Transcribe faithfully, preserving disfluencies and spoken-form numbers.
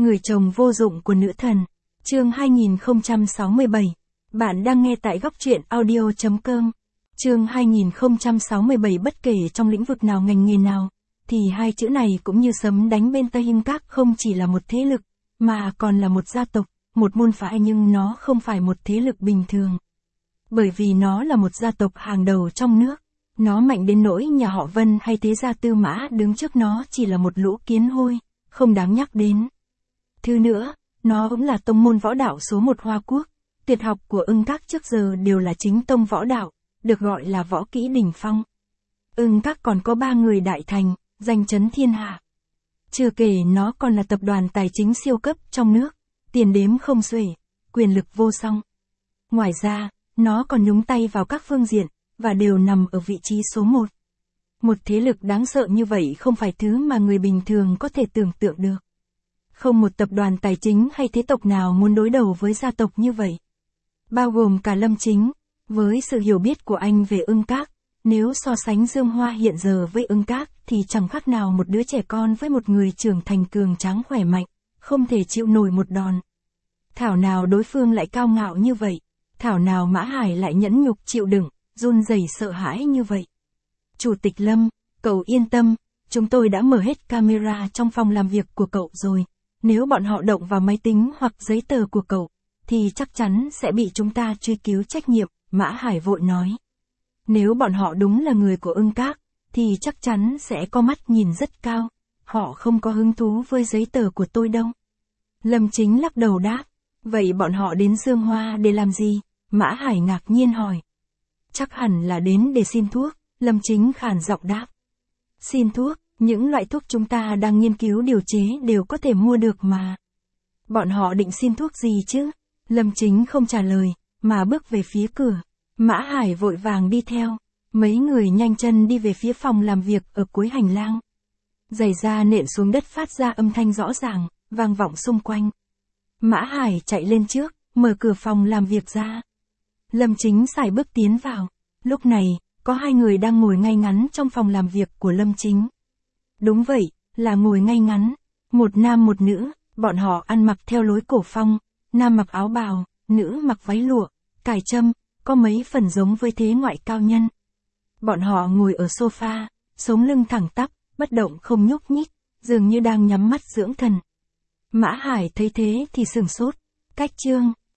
Người chồng vô dụng của nữ thần. Chương hai nghìn không trăm sáu mươi bảy. Bạn đang nghe tại góc truyện audio chấm com. Chương hai nghìn không trăm sáu mươi bảy. Bất kể trong lĩnh vực nào, ngành nghề nào, thì hai chữ này cũng như sấm đánh bên tai. Hưng Các không chỉ là một thế lực, mà còn là một gia tộc, một môn phái, nhưng nó không phải một thế lực bình thường. Bởi vì nó là một gia tộc hàng đầu trong nước. Nó mạnh đến nỗi nhà họ Vân hay thế gia Tư Mã đứng trước nó chỉ là một lũ kiến hôi, không đáng nhắc đến. Thứ nữa, nó cũng là tông môn võ đạo số một Hoa Quốc. Tuyệt học của Ưng Các trước giờ đều là chính tông võ đạo, được gọi là võ kỹ đỉnh phong. Ưng Các còn có ba người đại thành, danh chấn thiên hạ. Chưa kể nó còn là tập đoàn tài chính siêu cấp trong nước, tiền đếm không xuể, quyền lực vô song. Ngoài ra, nó còn nhúng tay vào các phương diện, và đều nằm ở vị trí số một. Một thế lực đáng sợ như vậy không phải thứ mà người bình thường có thể tưởng tượng được. Không một tập đoàn tài chính hay thế tộc nào muốn đối đầu với gia tộc như vậy. Bao gồm cả Lâm Chính. Với sự hiểu biết của anh về Ưng Các, nếu so sánh Dương Hoa hiện giờ với Ưng Các thì chẳng khác nào một đứa trẻ con với một người trưởng thành cường tráng khỏe mạnh, không thể chịu nổi một đòn. Thảo nào đối phương lại cao ngạo như vậy, thảo nào Mã Hải lại nhẫn nhục chịu đựng, run rẩy sợ hãi như vậy. Chủ tịch Lâm, cậu yên tâm, chúng tôi đã mở hết camera trong phòng làm việc của cậu rồi. Nếu bọn họ động vào máy tính hoặc giấy tờ của cậu, thì chắc chắn sẽ bị chúng ta truy cứu trách nhiệm, Mã Hải vội nói. Nếu bọn họ đúng là người của Ưng Các, thì chắc chắn sẽ có mắt nhìn rất cao. Họ không có hứng thú với giấy tờ của tôi đâu. Lâm Chính lắc đầu đáp. Vậy bọn họ đến Dương Hoa để làm gì? Mã Hải ngạc nhiên hỏi. Chắc hẳn là đến để xin thuốc, Lâm Chính khàn giọng đáp. Xin thuốc, những loại thuốc chúng ta đang nghiên cứu điều chế đều có thể mua được mà. Bọn họ định xin thuốc gì chứ? Lâm Chính không trả lời, mà bước về phía cửa. Mã Hải vội vàng đi theo. Mấy người nhanh chân đi về phía phòng làm việc ở cuối hành lang. Giày da nện xuống đất phát ra âm thanh rõ ràng, vang vọng xung quanh. Mã Hải chạy lên trước, mở cửa phòng làm việc ra. Lâm Chính sải bước tiến vào. Lúc này, có hai người đang ngồi ngay ngắn trong phòng làm việc của Lâm Chính. Đúng vậy, là ngồi ngay ngắn. Một nam một nữ, bọn họ ăn mặc theo lối cổ phong. Nam mặc áo bào, nữ mặc váy lụa, cài trâm, có mấy phần giống với thế ngoại cao nhân. Bọn họ ngồi ở sofa, sống lưng thẳng tắp, bất động không nhúc nhích, dường như đang nhắm mắt dưỡng thần. Mã Hải thấy thế thì sửng sốt. Cách Trương,